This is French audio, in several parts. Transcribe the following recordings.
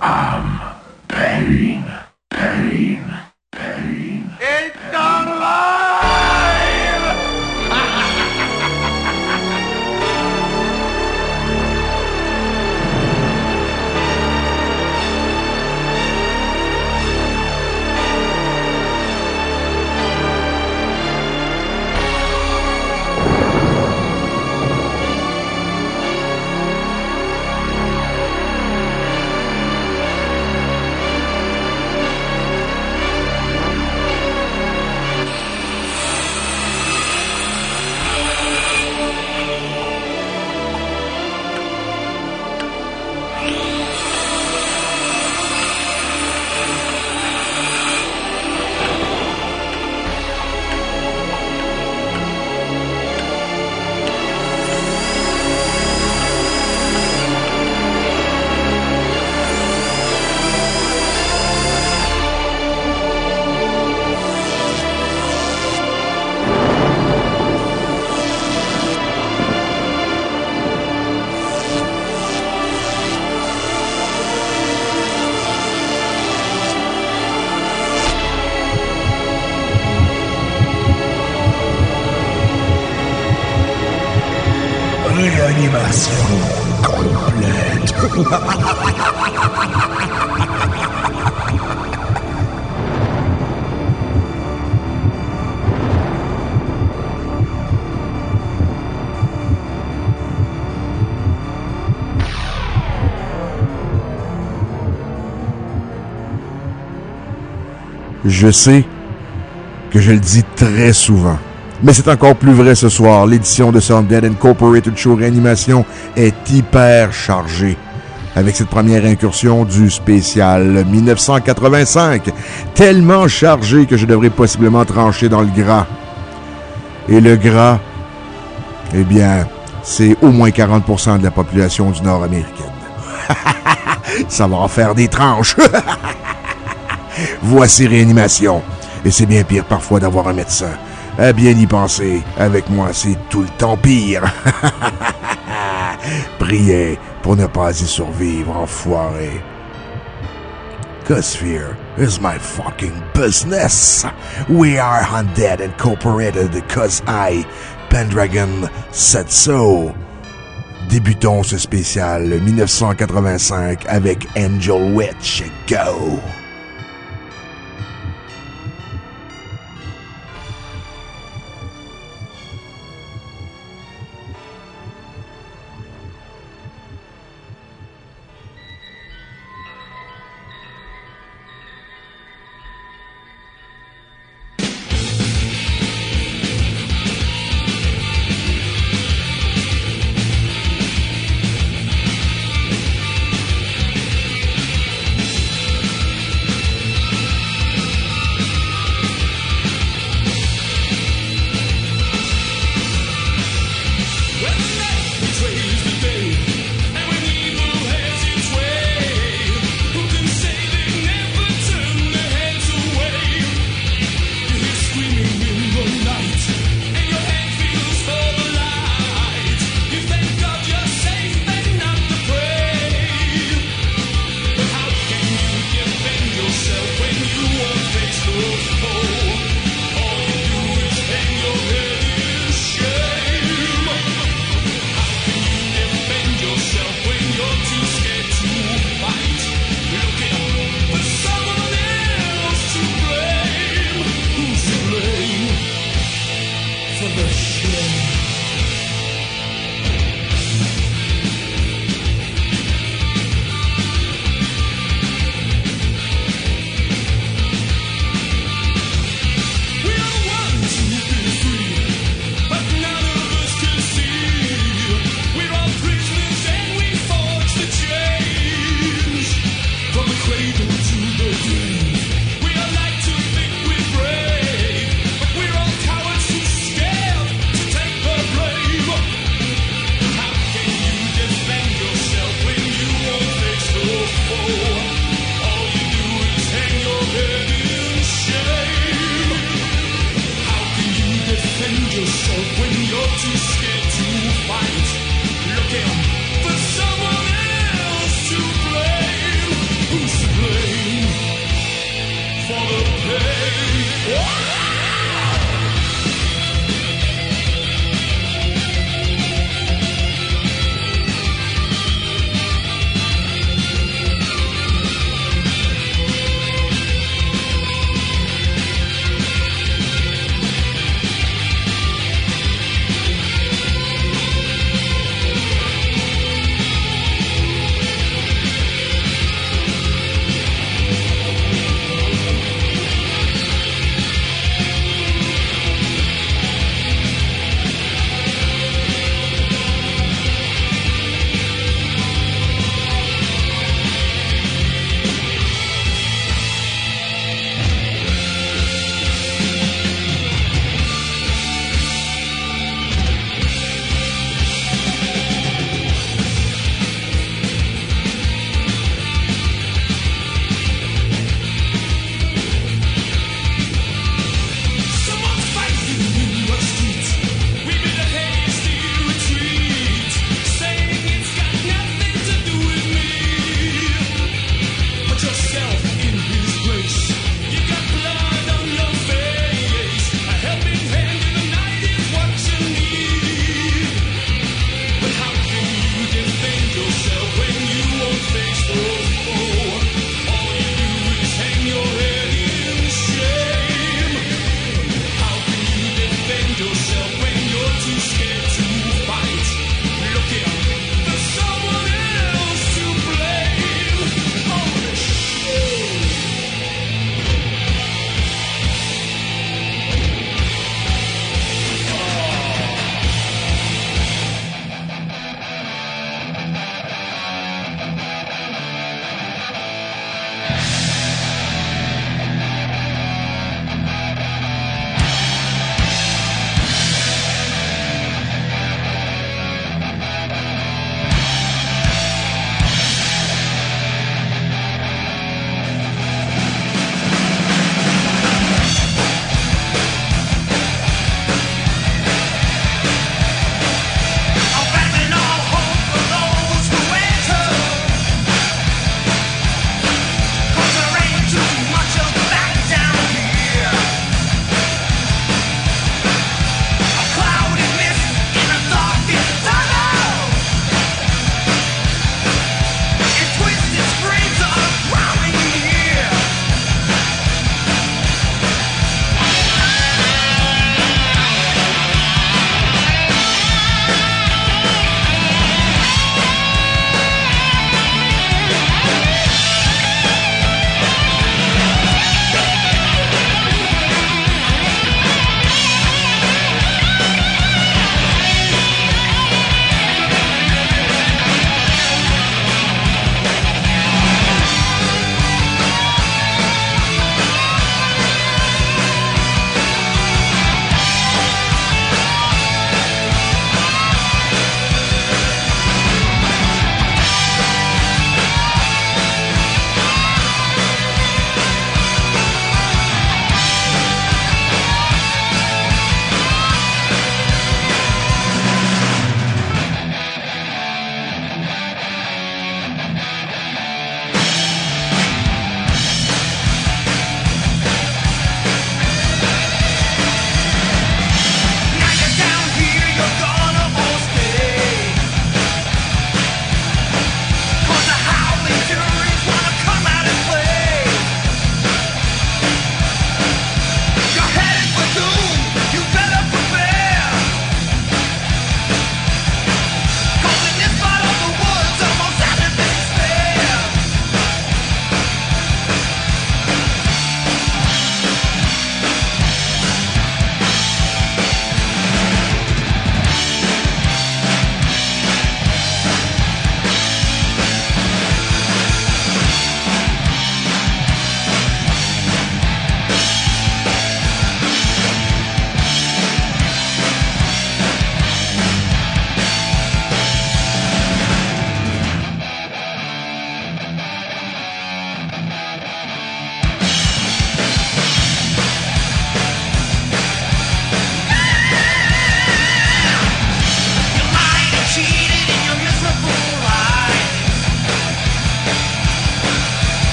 Pain. It's alive! Réanimation complète. Je sais que je le dis très souvent, mais c'est encore plus vrai ce soir. L'édition de ce Undead Incorporated Show Réanimation est hyper chargée, avec cette première incursion du spécial 1985. Tellement chargée que je devrais possiblement trancher dans le gras. Et le gras, eh bien, c'est au moins 40% de la population du Nord américaine. Ça va en faire des tranches. Voici Réanimation. Et c'est bien pire parfois d'avoir un médecin. À bien y penser, avec moi c'est tout le temps pire. Priez pour ne pas y survivre, enfoiré. 'Cause fear is my fucking business. We are Undead Incorporated, 'cause I, Pendragon, said so. Débutons ce spécial 1985 avec Angel Witch. Go!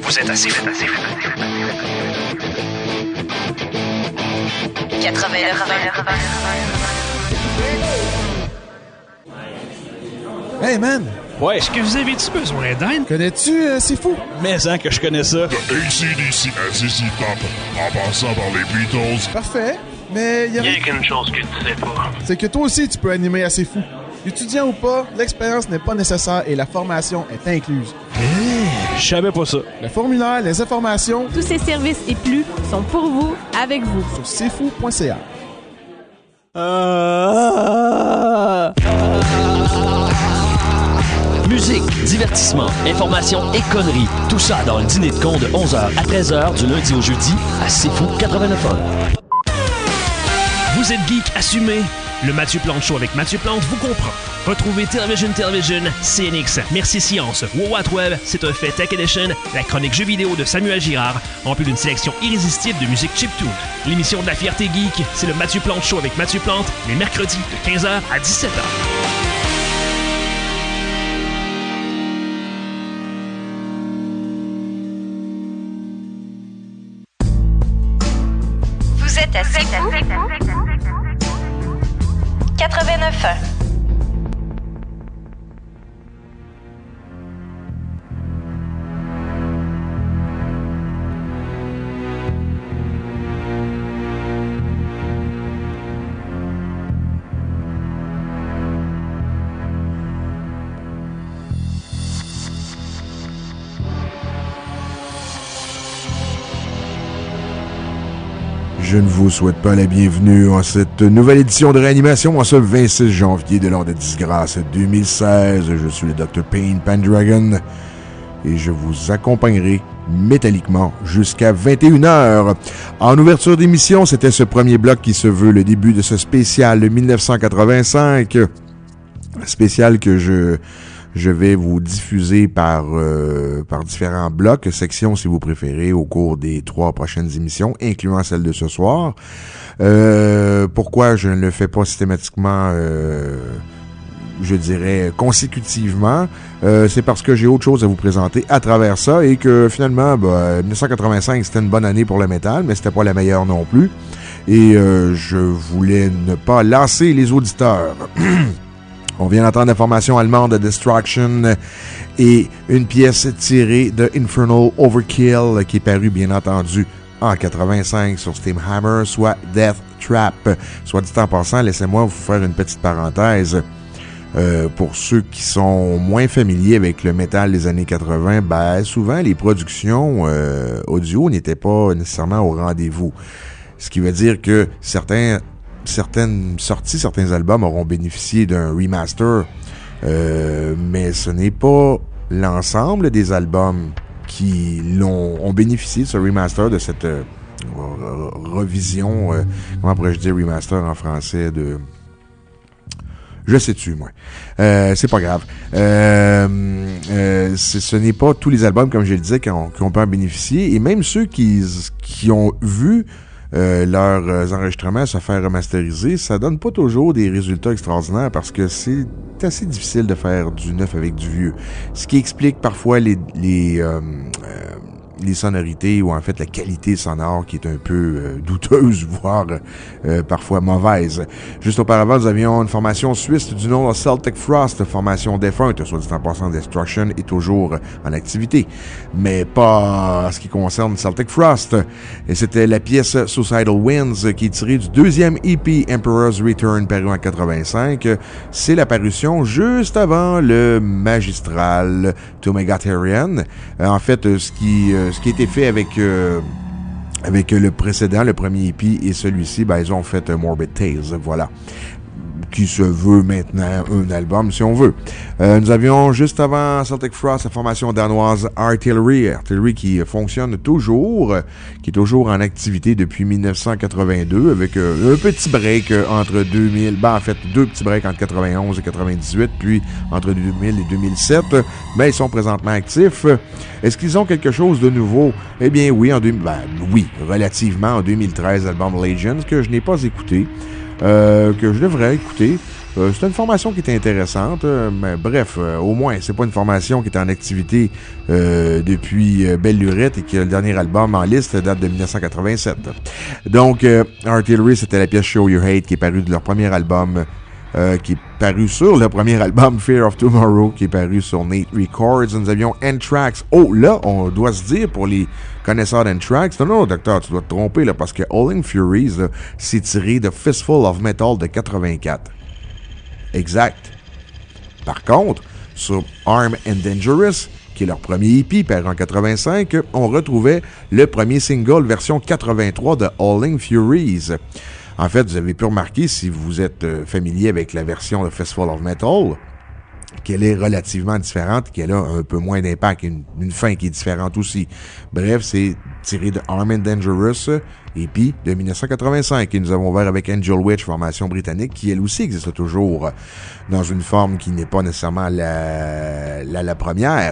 Vous êtes assez fou. 89. Hey man, Ouais, Est-ce que vous avez-tu besoin d'aide? connais-tu C'est fou? mais que je connais ça. ACDC, ZZ Top, en passant par les Beatles. Parfait, mais Il y a qu'une chose que tu sais pas. c'est que toi aussi tu peux animer assez fou. Étudiant ou pas, l'expérience n'est pas nécessaire et la formation est incluse. Je savais pas ça. Le formulaire, les informations Tous ces services et plus sont pour vous, avec vous. sur cfou.ca. Musique, divertissement, information et conneries. Tout ça dans le dîner de con de 11h à 13h du lundi au jeudi à C'est Fou 89.1. Vous êtes geek assumé? Le Mathieu Plante Show avec Mathieu Plante vous comprend. Retrouvez Television, CNX, Merci Science, What Web, C'est un fait Tech Edition, la chronique jeux vidéo de Samuel Girard, en plus d'une sélection irrésistible de musique chiptune. L'émission de la fierté geek, c'est le Mathieu Plante Show avec Mathieu Plante, les mercredis de 15h à 17h. Vous êtes assez fou. 89. Je ne vous souhaite pas la bienvenue en cette nouvelle édition de réanimation en ce 26 janvier de l'an de disgrâce 2016. Je suis le Dr. Payne Pendragon et je vous accompagnerai métalliquement jusqu'à 21h. En ouverture d'émission, c'était ce premier bloc qui se veut le début de ce spécial 1985. Spécial que je vais vous diffuser par différents blocs, sections si vous préférez, au cours des 3 prochaines émissions, incluant celle de ce soir. Pourquoi je ne le fais pas systématiquement, je dirais, consécutivement? C'est parce que j'ai autre chose à vous présenter à travers ça et que finalement, 1985, c'était une bonne année pour le métal, mais c'était pas la meilleure non plus. Et je voulais ne pas lasser les auditeurs. On vient d'entendre la formation allemande Destruction et une pièce tirée de Infernal Overkill qui est parue bien entendu en 85 sur Steamhammer, soit Death Trap. Soit dit en passant, laissez-moi vous faire une petite parenthèse. Pour ceux qui sont moins familiers avec le métal des années 80, souvent les productions audio n'étaient pas nécessairement au rendez-vous. Ce qui veut dire que certaines sorties, certains albums auront bénéficié d'un remaster, mais ce n'est pas l'ensemble des albums qui ont bénéficié de ce remaster, de cette revision, comment pourrais-je dire remaster en français, de... Je sais-tu, moi. C'est pas grave. Ce n'est pas tous les albums, comme je le disais, qui ont pu en bénéficier, et même ceux qui ont vu leurs enregistrements se faire remasteriser, ça donne pas toujours des résultats extraordinaires parce que c'est assez difficile de faire du neuf avec du vieux. Ce qui explique parfois les sonorités ou en fait la qualité sonore qui est un peu douteuse, voire parfois mauvaise. Juste auparavant, nous avions une formation suisse du nom de Celtic Frost, formation défunte, soit dit en passant, Destruction est toujours en activité, mais pas en ce qui concerne Celtic Frost. Et c'était la pièce Suicidal Winds qui est tirée du deuxième EP Emperor's Return paru en 85. C'est l'apparition juste avant le magistral To Megatherion. En fait, ce qui a été fait avec le précédent, le premier EP et celui-ci, ils ont fait Morbid Tales, voilà, qui se veut maintenant un album si on veut. Nous avions juste avant Celtic Frost la formation danoise Artillery qui fonctionne toujours, qui est toujours en activité depuis 1982 avec un petit break entre 2000, en fait 2 petits breaks entre 91 et 98, puis entre 2000 et 2007, mais ils sont présentement actifs. Est-ce qu'ils ont quelque chose de nouveau? Eh bien oui, oui, relativement en 2013, l'album Legends que je n'ai pas écouté. Que je devrais écouter. C'était une formation qui était intéressante, mais bref, au moins, c'est pas une formation qui est en activité depuis Belle Lurette et que le dernier album en liste date de 1987. Donc, Artillery, c'était la pièce Show Your Hate qui est parue de leur premier album, qui est paru sur le premier album Fear of Tomorrow, qui est paru sur Nate Records. Nous avions Anthrax. Oh, là, on doit se dire pour les connaisseurs d'Anthrax, non, docteur, tu dois te tromper, là, parce que Howling Furies, là, c'est tiré de Fistful of Metal de 84. Exact. Par contre, sur Armed and Dangerous, qui est leur premier EP, paru en 85, on retrouvait le premier single version 83 de Howling Furies. En fait, vous avez pu remarquer, si vous êtes familier avec la version de Fistful of Metal, qu'elle est relativement différente, qu'elle a un peu moins d'impact, une fin qui est différente aussi. Bref, c'est tiré de Armed and Dangerous, EP de 1985, et nous avons ouvert avec Angel Witch, formation britannique, qui elle aussi existe toujours dans une forme qui n'est pas nécessairement la première.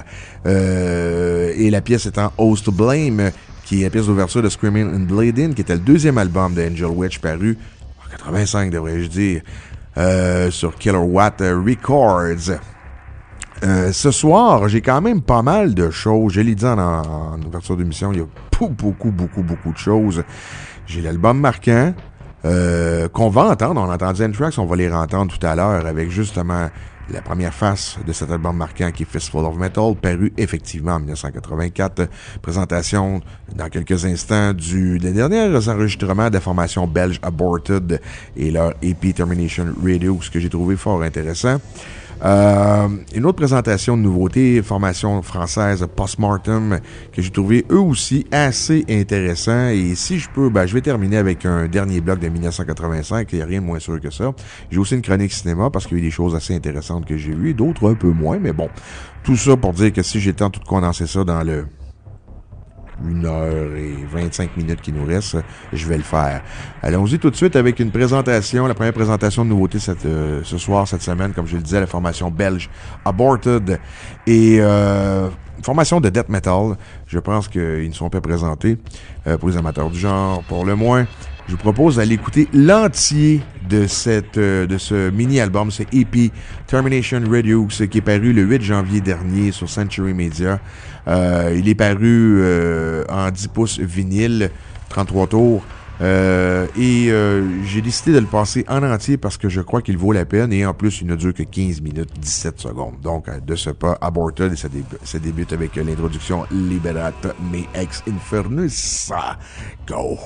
Et la pièce étant Host to Blame, qui est la pièce d'ouverture de Screaming and Bleeding, qui était le deuxième album de Angel Witch, paru en 85, devrais-je dire, sur Kilowatt Records. Ce soir, j'ai quand même pas mal de choses. Je l'ai dit en ouverture d'émission, il y a beaucoup de choses. J'ai l'album marquant, qu'on va entendre. On a entendu Anthrax, on va les entendre tout à l'heure avec justement la première face de cet album marquant qui est Fistful of Metal, paru effectivement en 1984. Présentation dans quelques instants des derniers enregistrements de la formation belge Aborted et leur EP Termination Radio, ce que j'ai trouvé fort intéressant. Une autre présentation de nouveautés, formation française Postmortem, que j'ai trouvé eux aussi assez intéressant. Et si je peux, je vais terminer avec un dernier bloc de 1985, il n'y a rien de moins sûr que ça. J'ai aussi une chronique cinéma parce qu'il y a eu des choses assez intéressantes que j'ai vues, d'autres un peu moins, mais bon. Tout ça pour dire que si j'ai le temps de tout condenser ça dans le 1h25 qui nous reste, je vais le faire. Allons-y tout de suite avec une présentation, la première présentation de nouveauté ce soir, cette semaine, comme je le disais, la formation belge Aborted et formation de death metal. Je pense qu'ils ne sont pas présentés pour les amateurs du genre, pour le moins. Je vous propose d'aller écouter l'entier de ce mini-album, ce EP Termination Radio, ce qui est paru le 8 janvier dernier sur Century Media. Il est paru en 10 pouces vinyle, 33 tours. Et j'ai décidé de le passer en entier parce que je crois qu'il vaut la peine. Et en plus, il ne dure que 15 minutes 17 secondes. Donc, de ce pas, Aborted, et ça débute avec l'introduction Liberat me ex infernus. Go!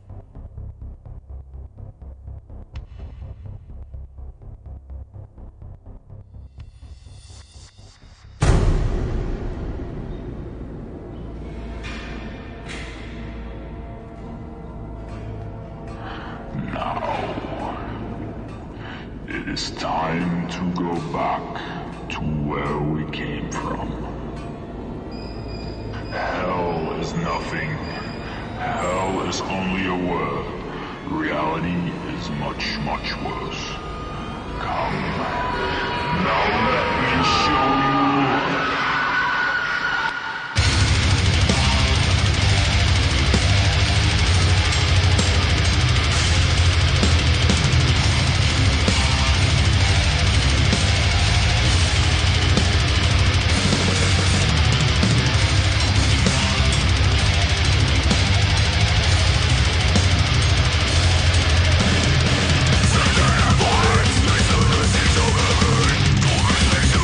It's time to go back to where we came from. Hell is nothing. Hell is only a word. Reality is much, much worse. Come, now let me show you. Satan,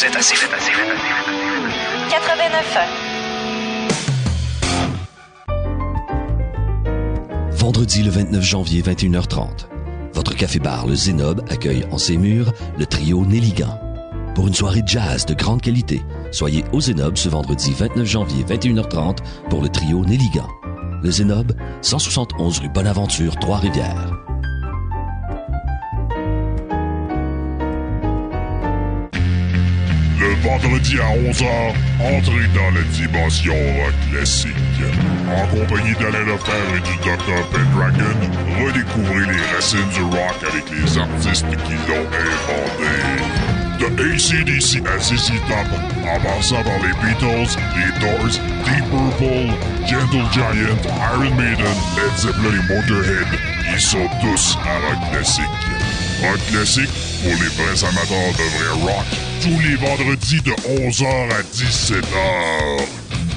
êtes assez fou. 89.1. Vendredi le 29 janvier, 21h30. Votre café-bar, le Zénob, accueille en ses murs le trio Nelligan. Pour une soirée jazz de grande qualité, soyez au Zénob ce vendredi 29 janvier, 21h30 pour le trio Nelligan. Le Zénob, 171 rue Bonaventure, Trois-Rivières. Le vendredi à 11h, entrez dans la dimension rock classique. En compagnie d'Alain Lefebvre et du Dr. Pendragon, redécouvrez les racines du rock avec les artistes qui l'ont inventé. De AC/DC à ZZ Top, en passant par les Beatles, les Doors, Deep Purple, Gentle Giant, Iron Maiden, Led Zeppelin et Motorhead, ils sont tous à rock classique. Rock classique pour les vrais amateurs de vrai rock, tous les vendredis de 11h à 17h.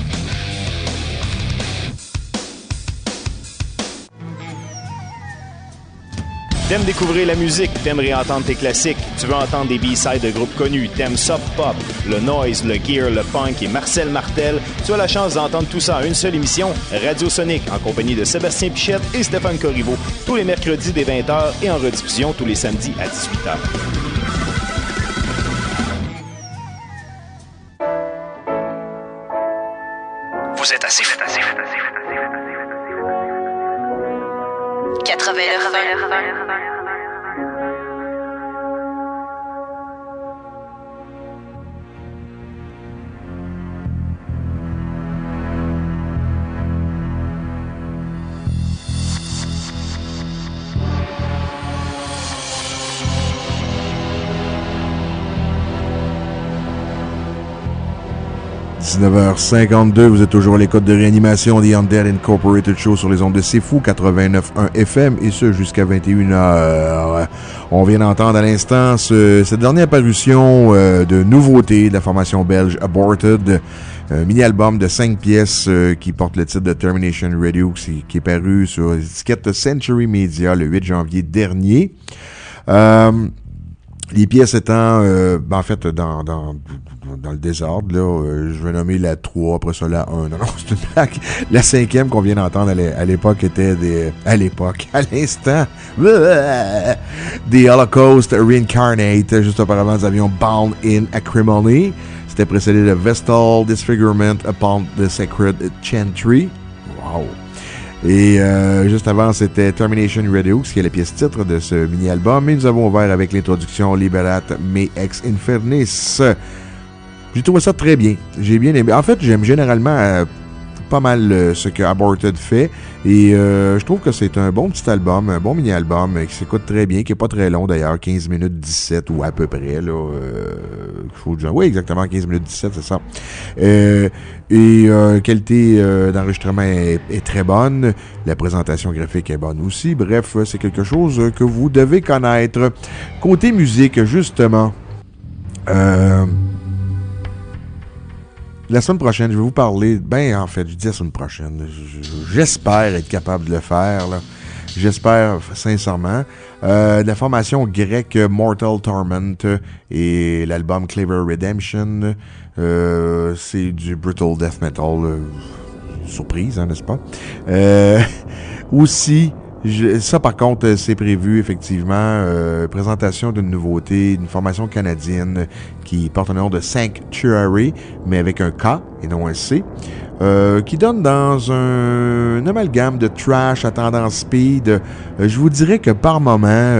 T'aimes découvrir la musique, t'aimes réentendre tes classiques, tu veux entendre des B-sides de groupes connus, t'aimes soft pop, le noise, le gear, le punk et Marcel Martel, tu as la chance d'entendre tout ça en une seule émission, Radio Sonic, en compagnie de Sébastien Pichette et Stéphane Corriveau, tous les mercredis dès 20h et en rediffusion tous les samedis à 18h. Vous êtes assez fou. 89.1. « 19h52, vous êtes toujours à l'écoute de Réanimation, The Undead Incorporated Show sur les ondes de C'est Fou, 89.1 FM, et ce jusqu'à 21h. On vient d'entendre à l'instant cette dernière parution de nouveautés de la formation belge Aborted, un mini-album de 5 pièces qui porte le titre de Termination Radio, qui est paru sur l'étiquette Century Media le 8 janvier dernier. Les pièces étant, en fait, dans le désordre, là, je vais nommer la 3, après ça la 1. Non, c'est une blague. La 5e qu'on vient d'entendre à l'époque était à l'instant, The Holocaust Reincarnate. Juste auparavant, nous avions Bound in Acrimony. C'était précédé de Vestal Disfigurement Upon the Sacred Chantry. Wow! Et juste avant, c'était Termination Radio, qui est la pièce titre de ce mini-album. Et nous avons ouvert avec l'introduction Liberat Me Ex Infernis. J'ai trouvé ça très bien. J'ai bien aimé. En fait, j'aime généralement pas mal ce que Aborted fait. Et je trouve que c'est un bon petit album, un bon mini-album qui s'écoute très bien, qui est pas très long d'ailleurs, 15 minutes 17 ou à peu près. Là, oui, exactement, 15 minutes 17, c'est ça. Qualité d'enregistrement est très bonne. La présentation graphique est bonne aussi. Bref, c'est quelque chose que vous devez connaître. Côté musique, justement, la semaine prochaine, je vais vous parler... en fait, je dis la semaine prochaine. J'espère être capable de le faire, là. J'espère sincèrement. De la formation grecque Mortal Torment et l'album Clever Redemption. C'est du brutal death metal. Surprise, hein, n'est-ce pas? Aussi... ça, par contre, c'est prévu, effectivement, présentation d'une nouveauté, d'une formation canadienne qui porte le nom de Sanctuary, mais avec un K et non un C, qui donne dans un amalgame de trash à tendance speed. Je vous dirais que par moment,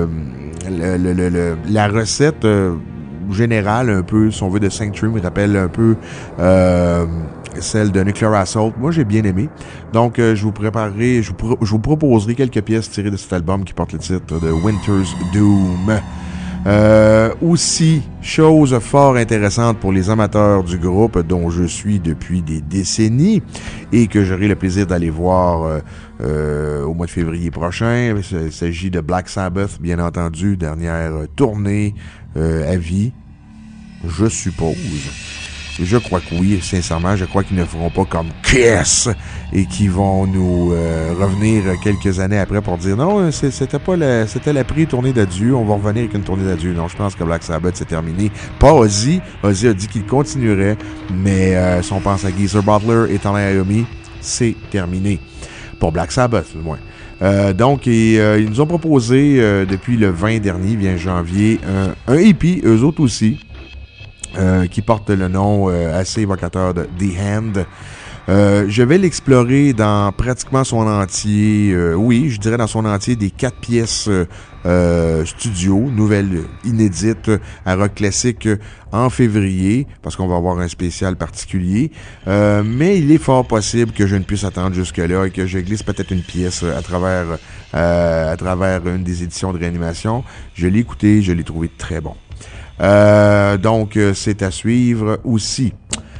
la recette générale, un peu, si on veut, de Sanctuary me rappelle un peu... celle de Nuclear Assault. Moi, j'ai bien aimé. Donc, je vous proposerai quelques pièces tirées de cet album qui porte le titre de Winter's Doom. Aussi, chose fort intéressante pour les amateurs du groupe dont je suis depuis des décennies et que j'aurai le plaisir d'aller voir au mois de février prochain. Il s'agit de Black Sabbath, bien entendu, dernière tournée à vie, je suppose. Et je crois que oui, sincèrement, je crois qu'ils ne feront pas comme Kiss et qu'ils vont nous revenir quelques années après pour dire non, c'était la pré-tournée d'adieu, on va revenir avec une tournée d'adieu. Non, je pense que Black Sabbath c'est terminé. Pas Ozzy. Ozzy a dit qu'il continuerait, mais si on pense à Geezer Butler et Tony Iommi, c'est terminé. Pour Black Sabbath, du moins. Donc, ils nous ont proposé depuis le 20 dernier, bien janvier, un EP, eux autres aussi, qui porte le nom assez évocateur de The Hand. Je vais l'explorer dans pratiquement son entier, oui, je dirais dans son entier, des 4 pièces studio, nouvelles inédites à rock classique en février, parce qu'on va avoir un spécial particulier. Mais il est fort possible que je ne puisse attendre jusque-là et que je glisse peut-être une pièce à travers une des éditions de Réanimation. Je l'ai écouté, je l'ai trouvé très bon. Donc, c'est à suivre aussi.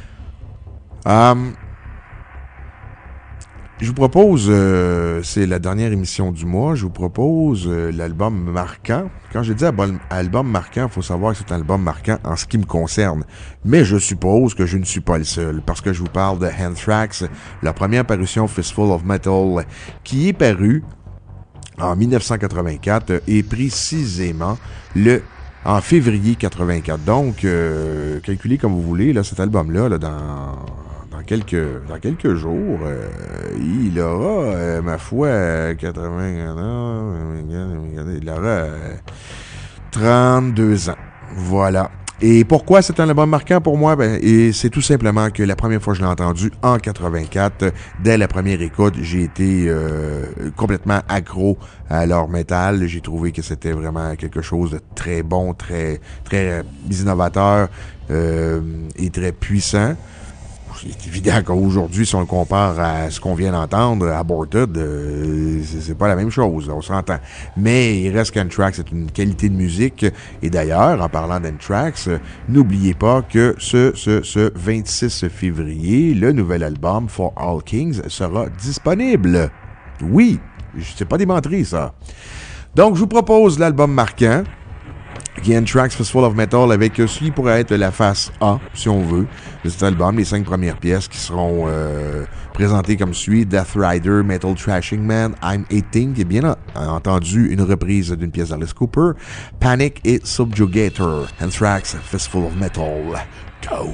Je vous propose, c'est la dernière émission du mois, je vous propose l'album marquant. Quand je dis album marquant, il faut savoir que c'est un album marquant en ce qui me concerne. Mais je suppose que je ne suis pas le seul, parce que je vous parle de Anthrax, la première parution Fistful of Metal, qui est parue en 1984 et précisément en février 84. Donc, calculez comme vous voulez, là, cet album-là, là, dans quelques jours, il aura, ma foi, 80, il aura 32 ans. Voilà. Et pourquoi c'est un album marquant pour moi? Et c'est tout simplement que la première fois que je l'ai entendu, en 84, dès la première écoute, j'ai été complètement accro à leur métal. J'ai trouvé que c'était vraiment quelque chose de très bon, très, très innovateur et très puissant. C'est évident qu'aujourd'hui, si on le compare à ce qu'on vient d'entendre, Aborted, c'est pas la même chose, on s'entend. Mais il reste qu'Anthrax c'est une qualité de musique. Et d'ailleurs, en parlant d'Anthrax, n'oubliez pas que ce 26 février, le nouvel album For All Kings sera disponible. Oui, c'est pas des menteries, ça. Donc, je vous propose l'album marquant, qui est Anthrax Fistful of Metal, avec ce qui pourrait être la face A, si on veut, de cet album, les 5 premières pièces qui seront présentées comme suit: Death Rider, Metal Trashing Man, I'm Hating, qui est bien entendu une reprise d'une pièce d'Alice Cooper, Panic et Subjugator. Anthrax Fistful of Metal. Go!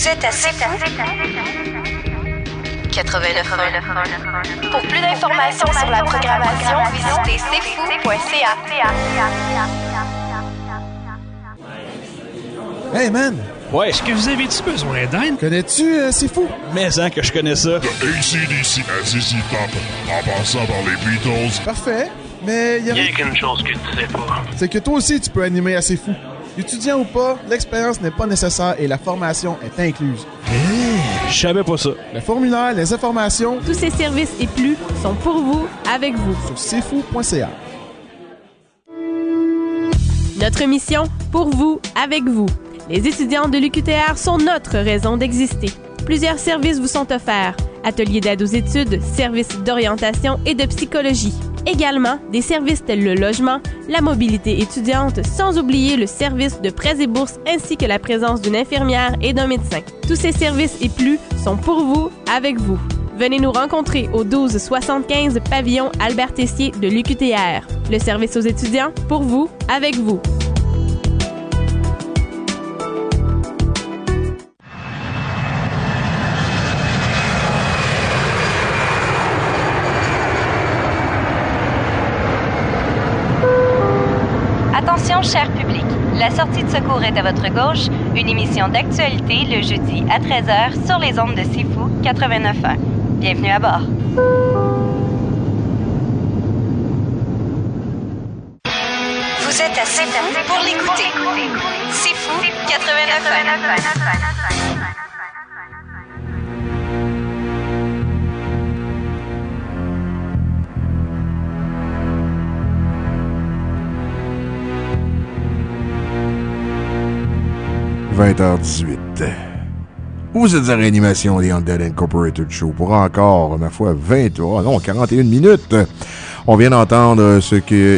Vous êtes assez fou. 89. Pour plus d'informations sur la programmation, visitez cfou.ca. Hey man! Ouais. Est-ce que vous avez-tu besoin d'aide? Connais-tu C'est fou? Mais que je connais ça. De AC/DC à ZZ Top, en passant par les Beatles. Parfait, mais il y a qu'une chose que tu sais pas. c'est que toi aussi tu peux animer assez fou. Étudiant ou pas, l'expérience n'est pas nécessaire et la formation est incluse. Je savais pas ça. Le formulaire, les informations Tous ces services et plus sont pour vous, avec vous. sur cfou.ca. Notre mission, pour vous, avec vous. Les étudiants de l'UQTR sont notre raison d'exister. Plusieurs services vous sont offerts. Ateliers d'aide aux études, services d'orientation et de psychologie. Également, des services tels le logement, la mobilité étudiante, sans oublier le service de prêts et bourses ainsi que la présence d'une infirmière et d'un médecin. Tous ces services et plus sont pour vous, avec vous. Venez nous rencontrer au 1275 pavillon Albert Tessier de l'UQTR. Le service aux étudiants, pour vous, avec vous. Attention, cher public. La sortie de secours est à votre gauche. Une émission d'actualité le jeudi à 13h sur les ondes de Sifu 89.1. Bienvenue à bord. Vous êtes assez fou pour l'écouter. Sifu 89.1. 20h18. Vous êtes à Réanimation, les Undead Incorporated Show, pour encore, ma foi, 41 minutes. On vient d'entendre ce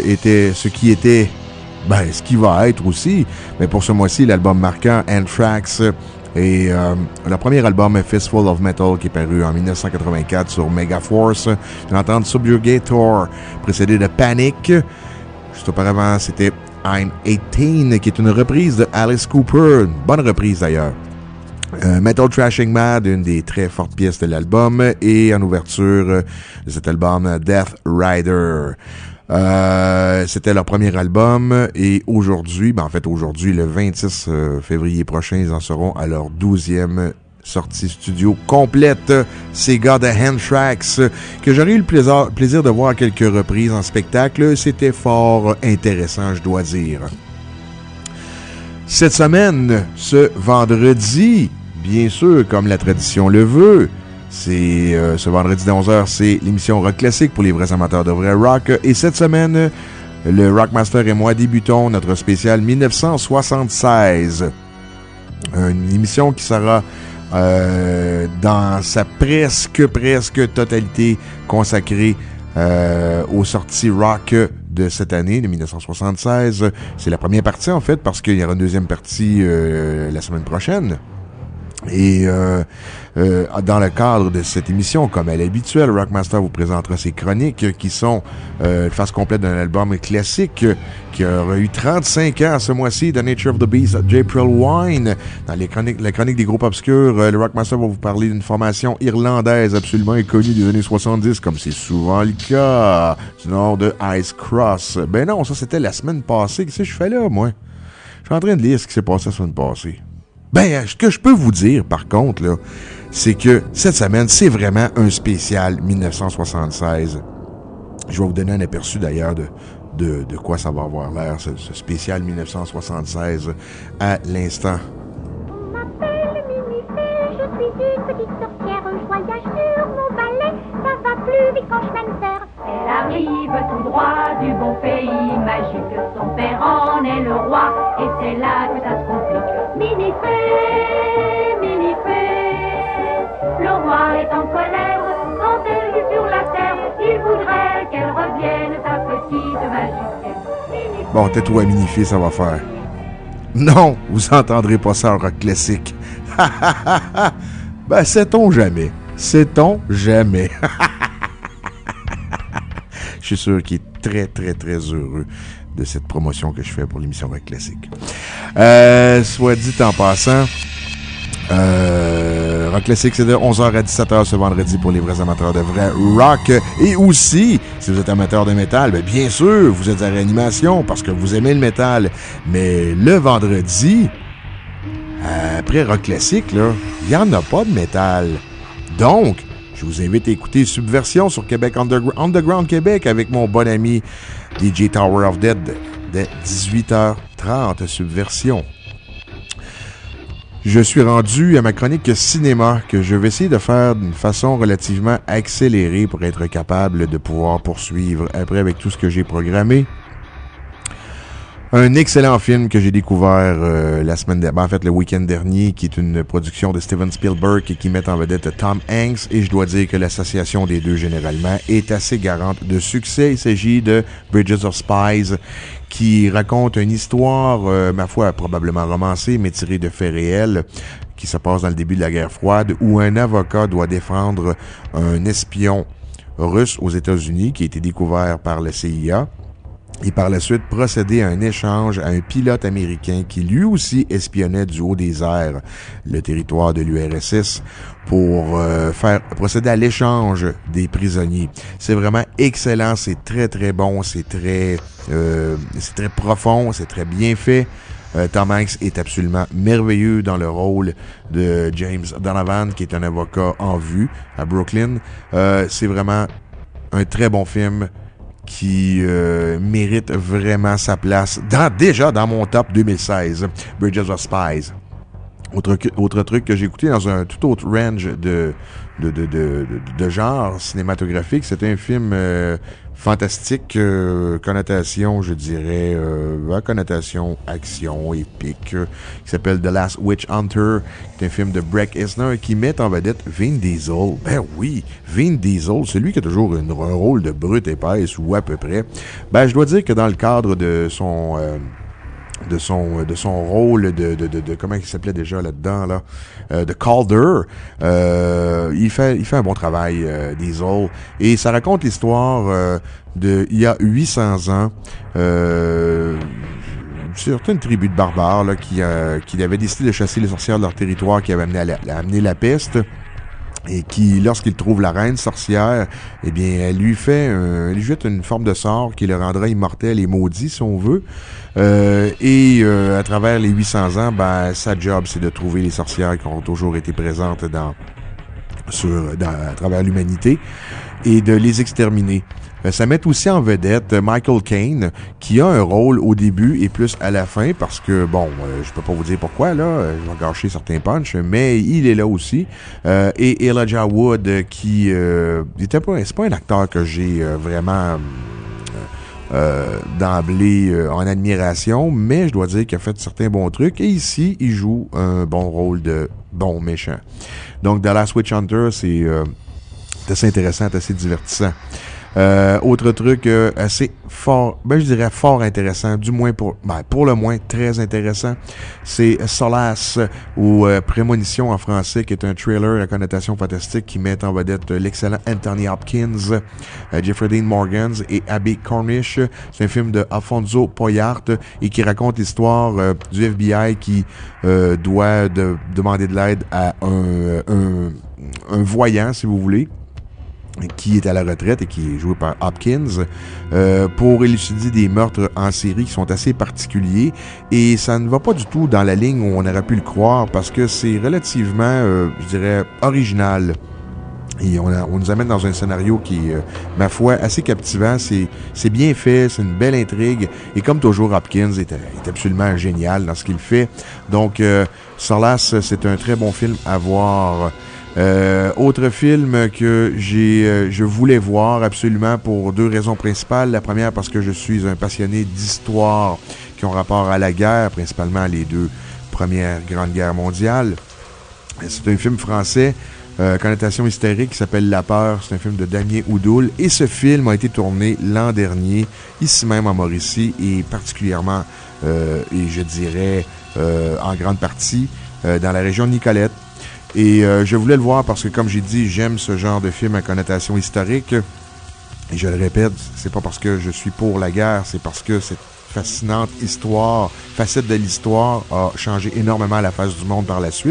qui va être aussi, mais pour ce mois-ci, l'album marquant Anthrax et leur premier album, Fistful of Metal, qui est paru en 1984 sur Megaforce. On vient d'entendre Subjugator, précédé de Panic. Juste auparavant, c'était I'm 18, qui est une reprise de Alice Cooper, une bonne reprise d'ailleurs. Metal Trashing Mad, une des très fortes pièces de l'album, et en ouverture de cet album, Death Rider. C'était leur premier album, et aujourd'hui, le 26 février prochain, ils en seront à leur 12e sortie studio complète. Ces gars de Anthrax, que j'aurais eu le plaisir de voir à quelques reprises en spectacle. C'était fort intéressant, je dois dire. Cette semaine, ce vendredi, bien sûr, comme la tradition le veut, c'est ce vendredi de 11h, c'est l'émission Rock Classique pour les vrais amateurs de vrai rock. Et cette semaine, le Rockmaster et moi débutons notre spécial 1976. Une émission qui sera dans sa presque totalité consacrée aux sorties rock de cette année, de 1976. C'est la première partie, en fait, parce qu'il y aura une deuxième partie la semaine prochaine. Et dans le cadre de cette émission, comme à l'habituel, Rockmaster vous présentera ses chroniques qui sont une face complète d'un album classique qui aura eu 35 ans ce mois-ci, The Nature of the Beast, April Wine. Dans la chronique des groupes obscurs, le Rockmaster va vous parler d'une formation irlandaise absolument inconnue des années 70, comme c'est souvent le cas, du nom de Ice Cross. Ben non, ça c'était la semaine passée. Qu'est-ce que je fais là, moi? Je suis en train de lire ce qui s'est passé la semaine passée. Ben, ce que je peux vous dire, par contre, là, c'est que cette semaine, c'est vraiment un spécial 1976. Je vais vous donner un aperçu, d'ailleurs, de quoi ça va avoir l'air, ce spécial 1976, à l'instant. On m'appelle Minifée, je suis une petite sorcière, je voyage sur mon balai, ça va plus vite quand je m'enterre. Elle arrive tout droit du bon pays magique, son père en est le roi, et c'est là que ça se complique. Minifée, le roi est en colère, quand elle vit sur la terre, il voudrait qu'elle revienne, sa petite magique. Bon, tais-toi, Minifée, ça va faire. Non, vous entendrez pas ça en rock classique. Ben, sait-on jamais. Sait-on jamais. Je suis sûr qu'il est très, très, très heureux de cette promotion que je fais pour l'émission Rock Classique. Soit dit en passant, Rock Classique, c'est de 11h à 17h ce vendredi pour les vrais amateurs de vrai rock. Et aussi, si vous êtes amateur de métal, bien sûr, vous êtes à Réanimation parce que vous aimez le métal. Mais le vendredi, après Rock Classique, là, il n'y en a pas de métal. Donc, je vous invite à écouter Subversion sur Québec Underground Québec avec mon bon ami DJ Tower of Dead dès 18h30, Subversion. Je suis rendu à ma chronique cinéma que je vais essayer de faire d'une façon relativement accélérée pour être capable de pouvoir poursuivre après avec tout ce que j'ai programmé. Un excellent film que j'ai découvert la semaine dernière, en fait le week-end dernier, qui est une production de Steven Spielberg et qui met en vedette Tom Hanks. Et je dois dire que l'association des deux, généralement, est assez garante de succès. Il s'agit de Bridges of Spies, qui raconte une histoire, ma foi, probablement romancée, mais tirée de faits réels, qui se passe dans le début de la guerre froide, où un avocat doit défendre un espion russe aux États-Unis qui a été découvert par le CIA. Et par la suite, procéder à un échange à un pilote américain qui lui aussi espionnait du haut des airs le territoire de l'URSS pour procéder à l'échange des prisonniers. C'est vraiment excellent, c'est très très bon, c'est très profond, c'est très bien fait. Tom Hanks est absolument merveilleux dans le rôle de James Donovan, qui est un avocat en vue à Brooklyn. C'est vraiment un très bon film qui mérite vraiment sa place déjà dans mon top 2016, Bridges of Spies. Autre truc que j'ai écouté dans un tout autre range de genre cinématographique, c'était un film fantastique, connotation, je dirais, connotation action, épique, qui s'appelle The Last Witch Hunter, qui est un film de Breck Eisner qui met en vedette Vin Diesel. Ben oui, Vin Diesel, celui qui a toujours un rôle de brute épaisse ou à peu près. Ben, je dois dire que dans le cadre de son rôle de comment il s'appelait déjà là-dedans là, de Calder, il fait un bon travail, Diesel, et ça raconte l'histoire de il y a 800 ans, certaines tribus de barbares là, qui avaient décidé de chasser les sorcières de leur territoire, qui avaient amené la peste. Et qui, lorsqu'il trouve la reine sorcière, eh bien, elle lui jette une forme de sort qui le rendra immortel et maudit, si on veut. À travers les 800 ans, ben, sa job, c'est de trouver les sorcières qui ont toujours été présentes à travers l'humanité et de les exterminer. Ça met aussi en vedette Michael Caine, qui a un rôle au début et plus à la fin, parce que, bon, je peux pas vous dire pourquoi, là, je vais gâcher certains punchs, mais il est là aussi. Et Elijah Wood, qui c'est pas un acteur que j'ai vraiment d'emblée en admiration, mais je dois dire qu'il a fait certains bons trucs, et ici, il joue un bon rôle de bon méchant. Donc, The Last Witch Hunter, c'est assez intéressant, assez divertissant. Autre truc assez fort, je dirais fort intéressant, du moins pour le moins très intéressant, c'est Solace ou Prémonition en français, qui est un thriller à connotation fantastique qui met en vedette l'excellent Anthony Hopkins, Jeffrey Dean Morgan et Abby Cornish. C'est un film de Alfonso Poyart et qui raconte l'histoire du FBI qui doit demander de l'aide à un voyant, si vous voulez, qui est à la retraite et qui est joué par Hopkins, pour élucider des meurtres en série qui sont assez particuliers, et ça ne va pas du tout dans la ligne où on aurait pu le croire, parce que c'est relativement, je dirais, original. Et on nous amène dans un scénario qui est, ma foi, assez captivant. C'est bien fait, c'est une belle intrigue, et comme toujours, Hopkins est absolument génial dans ce qu'il fait. Donc, Solace, c'est un très bon film à voir. Autre film que je voulais voir absolument pour deux raisons principales. La première, parce que je suis un passionné d'histoires qui ont rapport à la guerre, principalement les deux premières grandes guerres mondiales. C'est un film français, connotation historique, qui s'appelle La Peur. C'est un film de Damien Oudoul, et ce film a été tourné l'an dernier ici même en Mauricie, et particulièrement et je dirais en grande partie dans la région de Nicolette. Et je voulais le voir parce que, comme j'ai dit, j'aime ce genre de film à connotation historique. Et je le répète, c'est pas parce que je suis pour la guerre, c'est parce que cette fascinante facette de l'histoire a changé énormément la face du monde par la suite.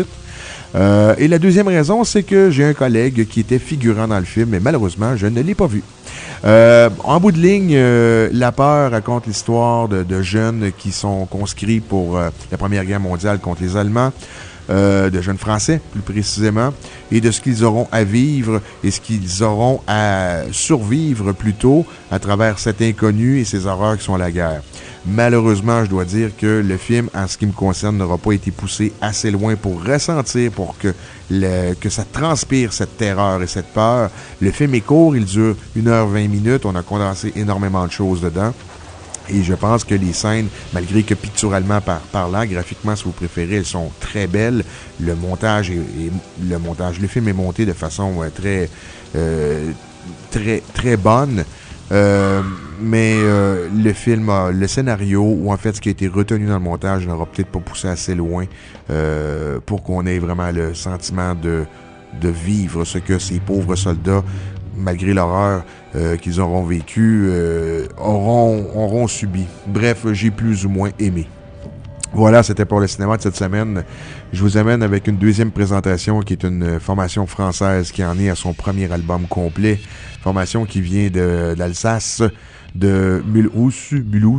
Et la deuxième raison, c'est que j'ai un collègue qui était figurant dans le film, mais malheureusement, je ne l'ai pas vu. En bout de ligne, La Peur raconte l'histoire de jeunes qui sont conscrits pour la Première Guerre mondiale contre les Allemands, de jeunes Français, plus précisément, et de ce qu'ils auront à vivre et ce qu'ils auront à survivre plutôt à travers cet inconnu et ces horreurs qui sont la guerre. Malheureusement, je dois dire que le film, en ce qui me concerne, n'aura pas été poussé assez loin pour ressentir, pour que ça transpire cette terreur et cette peur. Le film est court, il dure 1h20. On a condensé énormément de choses dedans. Et je pense que les scènes, malgré que picturalement parlant, graphiquement, si vous préférez, elles sont très belles. Le film est monté de façon très bonne. Mais le film, le scénario, ou en fait ce qui a été retenu dans le montage, n'aura peut-être pas poussé assez loin pour qu'on ait vraiment le sentiment de vivre ce que ces pauvres soldats, malgré l'horreur qu'ils auront vécu, auront subi. Bref, j'ai plus ou moins aimé. Voilà, c'était pour le cinéma de cette semaine. Je vous amène avec une deuxième présentation qui est une formation française qui en est à son premier album complet. Formation qui vient d'Alsace, de Mulhouse,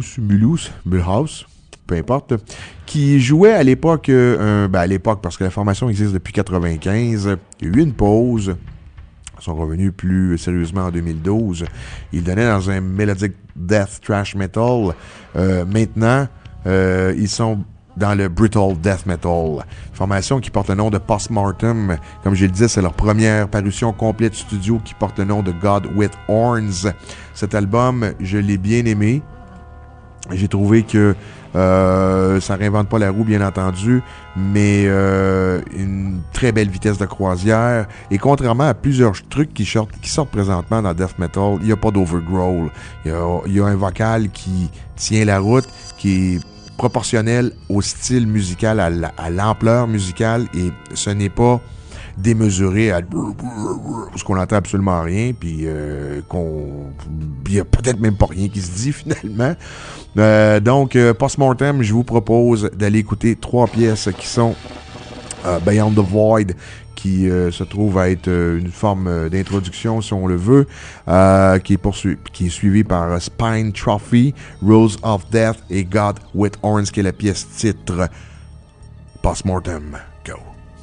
peu importe, qui jouait à l'époque, parce que la formation existe depuis 1995. Il y a eu une pause. Ils sont revenus plus sérieusement en 2012. Ils donnaient dans un melodic death thrash metal. Maintenant, ils sont dans le brutal death metal. Formation qui porte le nom de Postmortem. Comme je le disais, c'est leur première parution complète studio qui porte le nom de God with Horns. Cet album, je l'ai bien aimé. J'ai trouvé que ça réinvente pas la roue, bien entendu, mais une très belle vitesse de croisière. Et contrairement à plusieurs trucs qui sortent présentement dans death metal, il n'y a pas d'overgrowl. Il y a un vocal qui tient la route, qui est proportionnel au style musical, à l'ampleur musicale, et ce n'est pas démesuré parce qu'on n'entend absolument rien, puis il n'y a peut-être même pas rien qui se dit finalement. Donc, Postmortem, je vous propose d'aller écouter 3 pièces qui sont Beyond the Void, qui se trouve à être une forme d'introduction, si on le veut, qui est suivi par Spine Trophy, Rose of Death et God with Horns, qui est la pièce titre. Postmortem, go.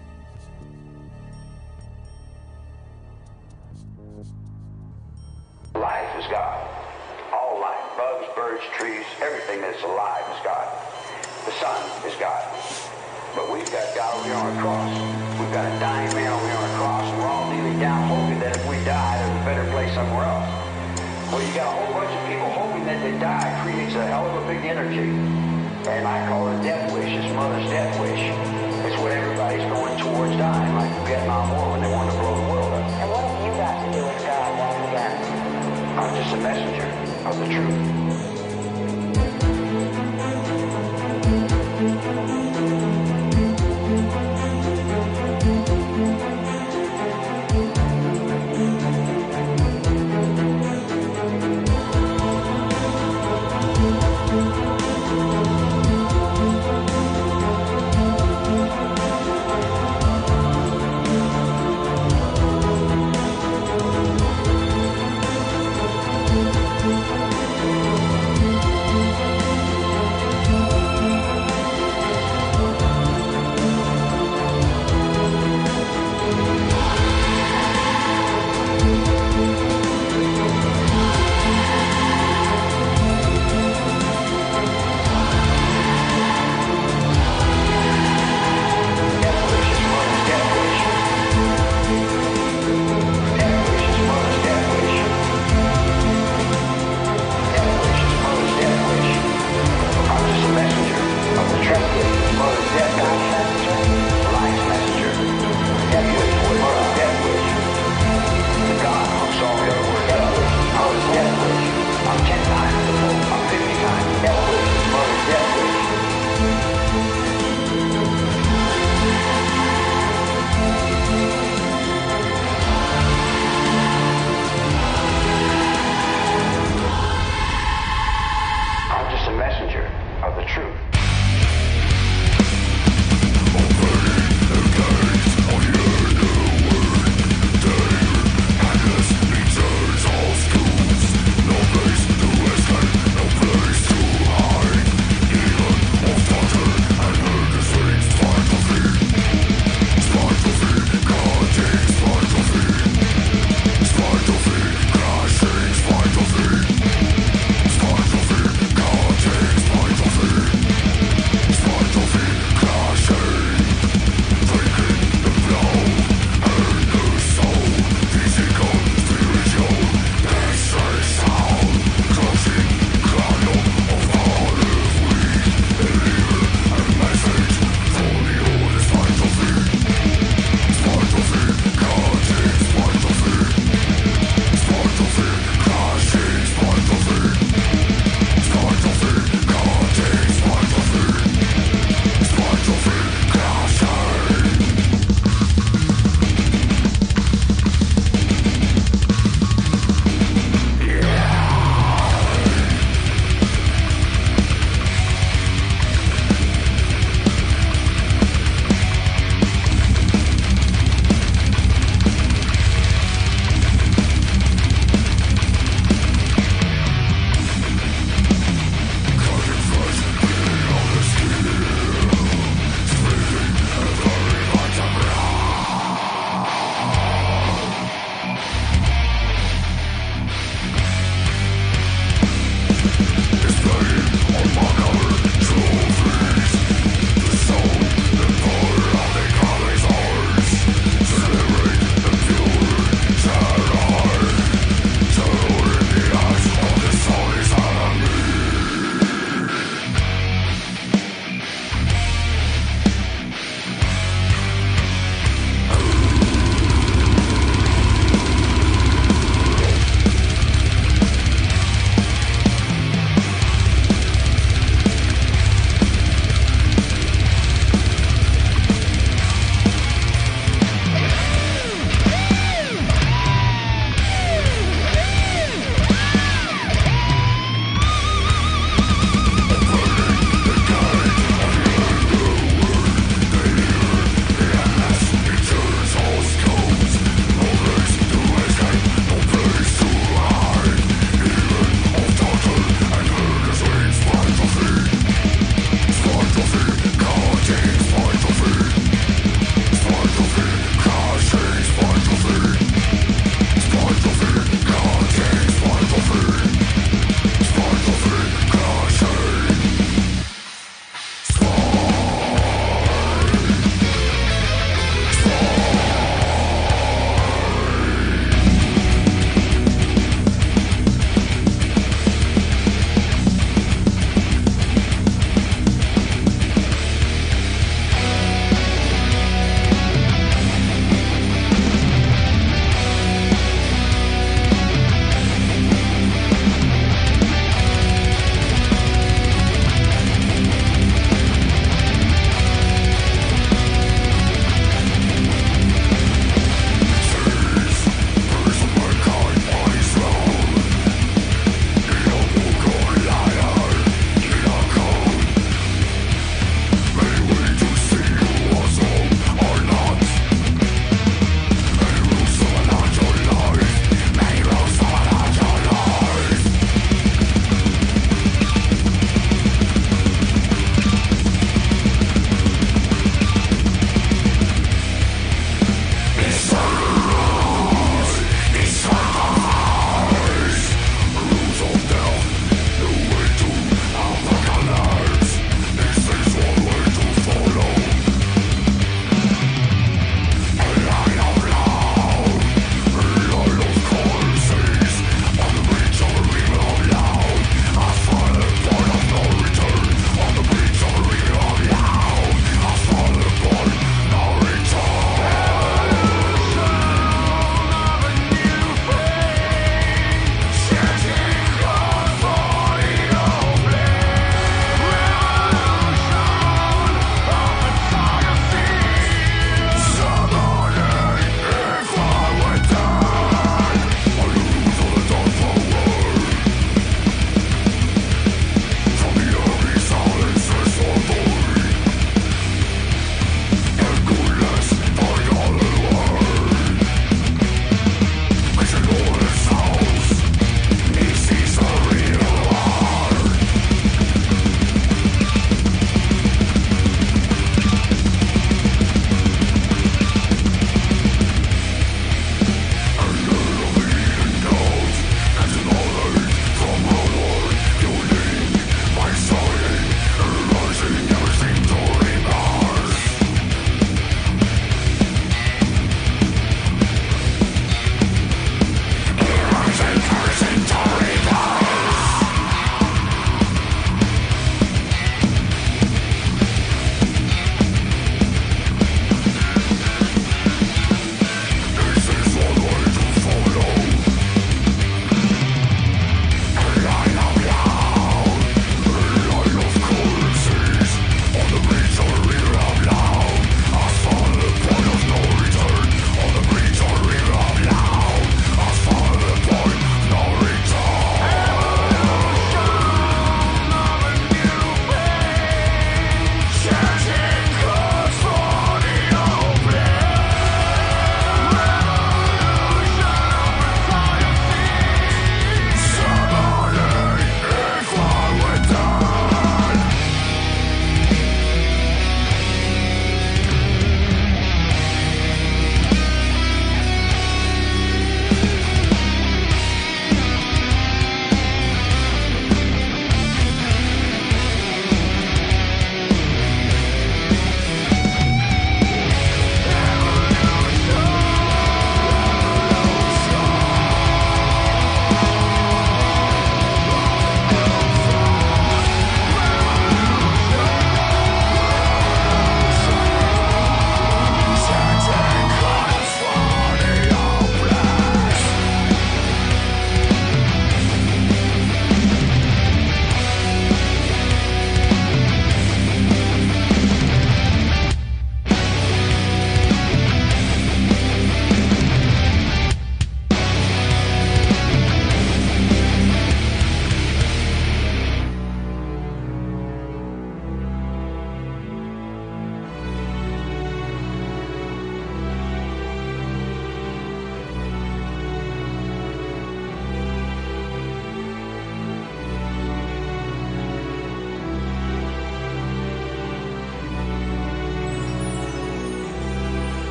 Life is God. All life, bugs, birds, trees, everything that's alive is God. The sun is God. But we've got God over here on a cross. We've got a dying man over here on a cross, and we're all kneeling down hoping that if we die, there's a better place somewhere else. Well, you got a whole bunch of people hoping that they die creates a hell of a big energy. And I call it a death wish. It's mother's death wish. It's what everybody's going towards dying, like the Vietnam War when they wanted to blow the world up. And what have you got to do with God once again? I'm just a messenger of the truth.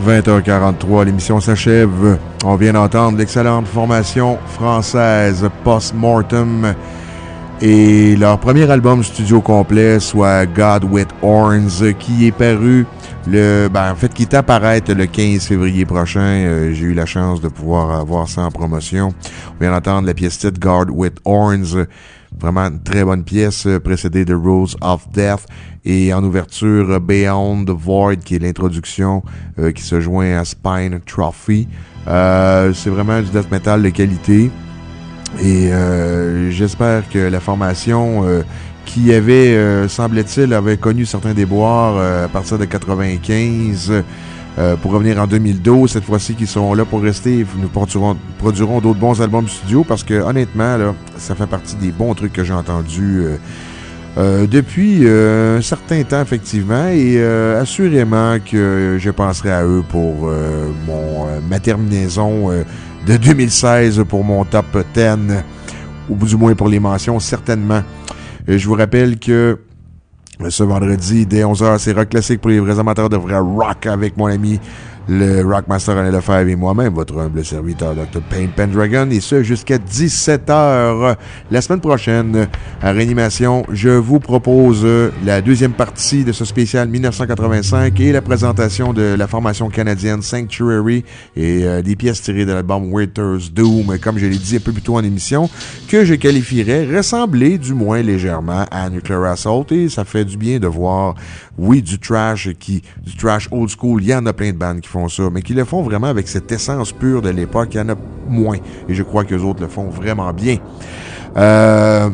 20h43, l'émission s'achève. On vient d'entendre l'excellente formation française Post-Mortem et leur premier album studio complet, soit God with Horns, qui est paru qui est à paraître le 15 février prochain. J'ai eu la chance de pouvoir avoir ça en promotion. On vient d'entendre la pièce titre God with Horns. Vraiment une très bonne pièce, précédée de Rose of Death. Et en ouverture, Beyond the Void, qui est l'introduction qui se joint à Spine Trophy. C'est vraiment du death metal de qualité. Et j'espère que la formation qui avait, semblait-il, avait connu certains déboires à partir de 95 pour revenir en 2012, cette fois-ci qu'ils seront là pour rester. Nous produirons d'autres bons albums studio parce que honnêtement, là, ça fait partie des bons trucs que j'ai entendus depuis un certain temps, effectivement, et assurément que je penserai à eux pour ma terminaison de 2016 pour mon top 10, ou du moins pour les mentions, certainement. Je vous rappelle que ce vendredi, dès 11h, c'est Rock Classique pour les vrais amateurs de vrai rock avec mon ami le Rockmaster René Lefebvre et moi-même, votre humble serviteur Dr. Pain Pendragon, et ce jusqu'à 17h. La semaine prochaine, à Réanimation, je vous propose la deuxième partie de ce spécial 1985 et la présentation de la formation canadienne Sanctuary et des pièces tirées de l'album Winter's Doom, comme je l'ai dit un peu plus tôt en émission, que je qualifierais ressembler du moins légèrement à Nuclear Assault, et ça fait du bien de voir, oui, du trash old school. Il y en a plein de bandes qui font ça, mais qui le font vraiment avec cette essence pure de l'époque. Il y en a moins, et je crois que les autres le font vraiment bien. À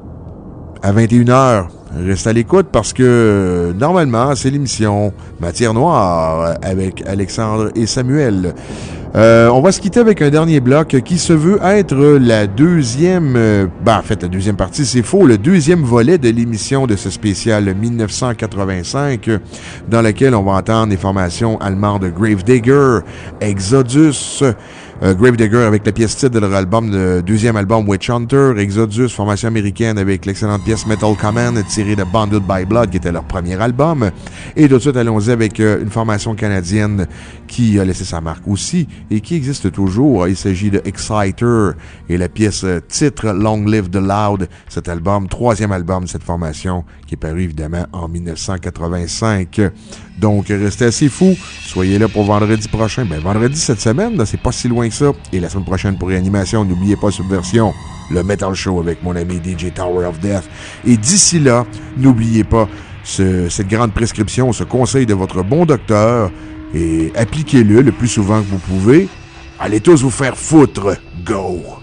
21h, reste à l'écoute parce que normalement, c'est l'émission Matière Noire avec Alexandre et Samuel. On va se quitter avec un dernier bloc qui se veut être la deuxième... en fait, la deuxième partie, c'est faux. Le deuxième volet de l'émission de ce spécial 1985, dans lequel on va entendre les formations allemandes de Gravedigger, Exodus... Gravedigger avec la pièce titre de leur album, le deuxième album Witch Hunter, Exodus, formation américaine avec l'excellente pièce Metal Command tirée de Bonded by Blood qui était leur premier album. Et tout de suite, allons-y avec une formation canadienne qui a laissé sa marque aussi et qui existe toujours. Il s'agit de Exciter et la pièce titre Long Live the Loud, cet album, troisième album de cette formation qui est paru évidemment en 1985. Donc, restez assez fous. Soyez là pour vendredi prochain. Vendredi cette semaine, là, c'est pas si loin que ça. Et la semaine prochaine pour Réanimation, n'oubliez pas Subversion, le Metal Show avec mon ami DJ Tower of Death. Et d'ici là, n'oubliez pas cette grande prescription, ce conseil de votre bon docteur. Et appliquez-le le plus souvent que vous pouvez. Allez tous vous faire foutre. Go!